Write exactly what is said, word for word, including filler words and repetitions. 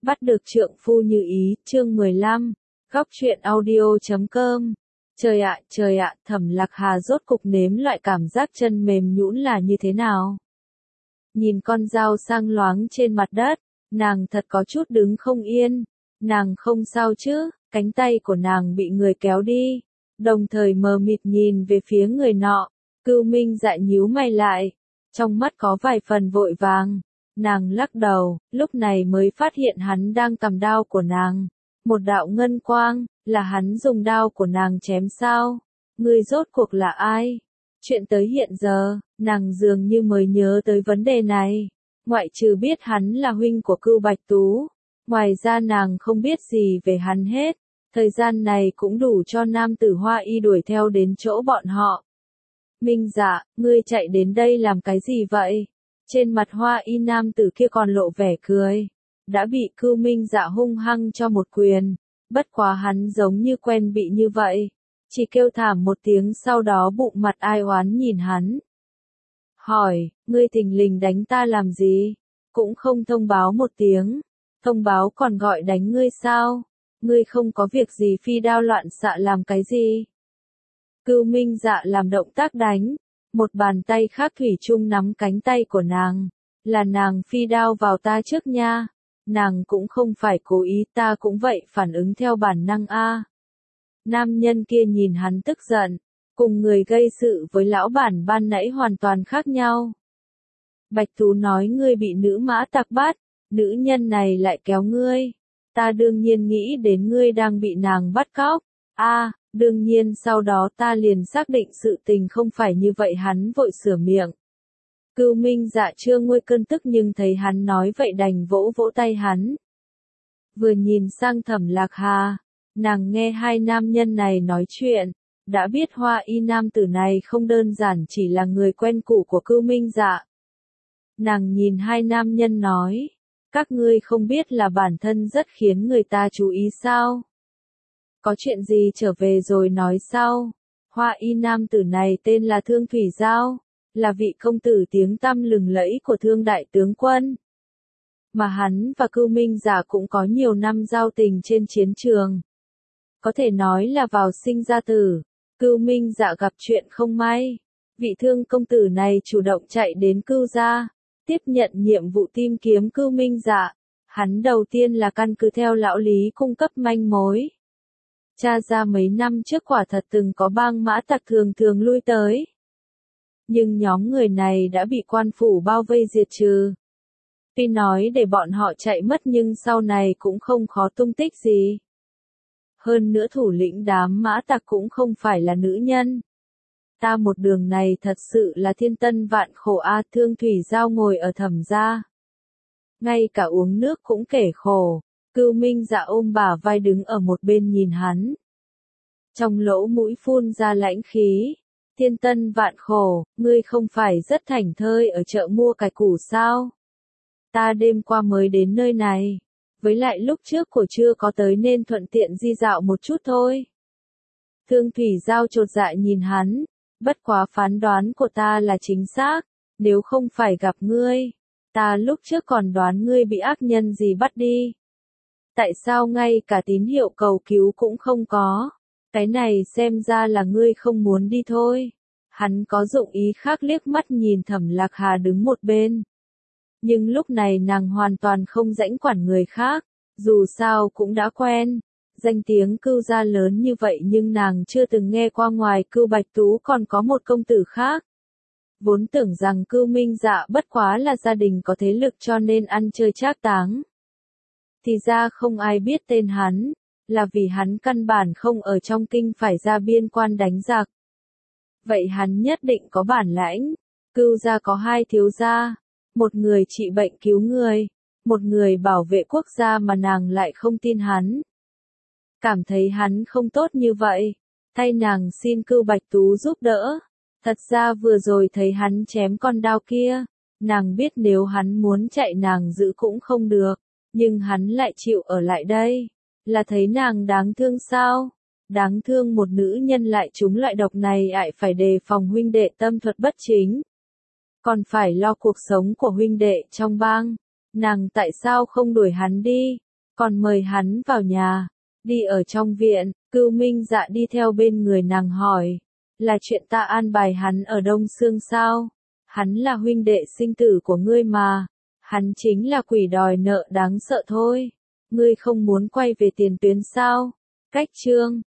Bắt được trượng phu như ý, chương mười lăm, góc truyện audio chấm com. Trời ạ, trời ạ, Thẩm Lạc Hà rốt cục nếm loại cảm giác chân mềm nhũn là như thế nào. Nhìn con dao sang loáng trên mặt đất, nàng thật có chút đứng không yên. Nàng không sao chứ, cánh tay của nàng bị người kéo đi, đồng thời mờ mịt nhìn về phía người nọ. Cưu Minh Dạ nhíu mày lại, trong mắt có vài phần vội vàng. Nàng lắc đầu, lúc này mới phát hiện hắn đang cầm đao của nàng. Một đạo ngân quang, là hắn dùng đao của nàng chém sao? Ngươi rốt cuộc là ai? Chuyện tới hiện giờ, nàng dường như mới nhớ tới vấn đề này. Ngoại trừ biết hắn là huynh của Cưu Bạch Tú, ngoài ra nàng không biết gì về hắn hết. Thời gian này cũng đủ cho nam tử Hoa Y đuổi theo đến chỗ bọn họ. Minh Dạ, ngươi chạy đến đây làm cái gì vậy? Trên mặt Hoa Y nam tử kia còn lộ vẻ cười. Đã bị Cưu Minh Dạ hung hăng cho một quyền. Bất quá hắn giống như quen bị như vậy. Chỉ kêu thảm một tiếng sau đó bụng mặt ai oán nhìn hắn. Hỏi, ngươi thình lình đánh ta làm gì? Cũng không thông báo một tiếng. Thông báo còn gọi đánh ngươi sao? Ngươi không có việc gì phi đao loạn xạ làm cái gì? Cưu Minh Dạ làm động tác đánh. Một bàn tay khác thủy chung nắm cánh tay của nàng. Là nàng phi đao vào ta trước nha. Nàng cũng không phải cố ý, ta cũng vậy, phản ứng theo bản năng a. Nam nhân kia nhìn hắn tức giận. Cùng người gây sự với lão bản ban nãy hoàn toàn khác nhau. Bạch Tú nói ngươi bị nữ mã tặc bắt. Nữ nhân này lại kéo ngươi. Ta đương nhiên nghĩ đến ngươi đang bị nàng bắt cóc. A, đương nhiên sau đó ta liền xác định sự tình không phải như vậy, hắn vội sửa miệng. Cưu Minh Dạ chưa nguôi cơn tức nhưng thấy hắn nói vậy đành vỗ vỗ tay hắn. Vừa nhìn sang Thẩm Lạc Hà, nàng nghe hai nam nhân này nói chuyện, đã biết Hoa Y nam tử này không đơn giản chỉ là người quen cũ của Cưu Minh Dạ. Nàng nhìn hai nam nhân nói, các ngươi không biết là bản thân rất khiến người ta chú ý sao? Có chuyện gì trở về rồi nói sau. Hoa Y nam tử này tên là Thương Thủy Giao, là vị công tử tiếng tăm lừng lẫy của Thương đại tướng quân. Mà hắn và Cưu Minh Dạ cũng có nhiều năm giao tình trên chiến trường. Có thể nói là vào sinh ra tử. Cưu Minh Dạ gặp chuyện không may. Vị Thương công tử này chủ động chạy đến Cưu gia, tiếp nhận nhiệm vụ tìm kiếm Cưu Minh Dạ. Hắn đầu tiên là căn cứ theo lão Lý cung cấp manh mối. Tra ra mấy năm trước quả thật từng có bang mã tặc thường thường lui tới. Nhưng nhóm người này đã bị quan phủ bao vây diệt trừ. Tuy nói để bọn họ chạy mất nhưng sau này cũng không khó tung tích gì. Hơn nữa thủ lĩnh đám mã tặc cũng không phải là nữ nhân. Ta một đường này thật sự là thiên tân vạn khổ a. À, Thương Thủy Giao ngồi ở Thẩm gia. Ngay cả uống nước cũng kể khổ. Cưu Minh Dạ ôm bả vai đứng ở một bên nhìn hắn. Trong lỗ mũi phun ra lãnh khí. Thiên tân vạn khổ, ngươi không phải rất thảnh thơi ở chợ mua cải củ sao? Ta đêm qua mới đến nơi này. Với lại lúc trước của chưa có tới nên thuận tiện di dạo một chút thôi. Thương Thủy Giao chột dạ nhìn hắn. Bất quá phán đoán của ta là chính xác. Nếu không phải gặp ngươi, ta lúc trước còn đoán ngươi bị ác nhân gì bắt đi. Tại sao ngay cả tín hiệu cầu cứu cũng không có? Cái này xem ra là ngươi không muốn đi thôi. Hắn có dụng ý khác liếc mắt nhìn Thẩm Lạc Hà đứng một bên. Nhưng lúc này nàng hoàn toàn không rảnh quản người khác. Dù sao cũng đã quen. Danh tiếng Cưu gia lớn như vậy nhưng nàng chưa từng nghe qua ngoài Cưu Bạch Tú còn có một công tử khác. Vốn tưởng rằng Cưu Minh Dạ bất quá là gia đình có thế lực cho nên ăn chơi trác táng. Thì ra không ai biết tên hắn, là vì hắn căn bản không ở trong kinh phải ra biên quan đánh giặc. Vậy hắn nhất định có bản lãnh. Cưu gia có hai thiếu gia, một người trị bệnh cứu người, một người bảo vệ quốc gia mà nàng lại không tin hắn. Cảm thấy hắn không tốt như vậy, thay nàng xin Cưu Bạch Tú giúp đỡ. Thật ra vừa rồi thấy hắn chém con đao kia, nàng biết nếu hắn muốn chạy nàng giữ cũng không được. Nhưng hắn lại chịu ở lại đây. Là thấy nàng đáng thương sao? Đáng thương một nữ nhân lại trúng loại độc này ại phải đề phòng huynh đệ tâm thuật bất chính. Còn phải lo cuộc sống của huynh đệ trong bang. Nàng tại sao không đuổi hắn đi? còn mời hắn vào nhà. Đi ở trong viện, Cưu Minh Dạ đi theo bên người nàng hỏi, là chuyện ta an bài hắn ở Đông Sương sao? Hắn là huynh đệ sinh tử của ngươi mà, hắn chính là quỷ đòi nợ đáng sợ thôi. Ngươi không muốn quay về tiền tuyến sao? Cách chương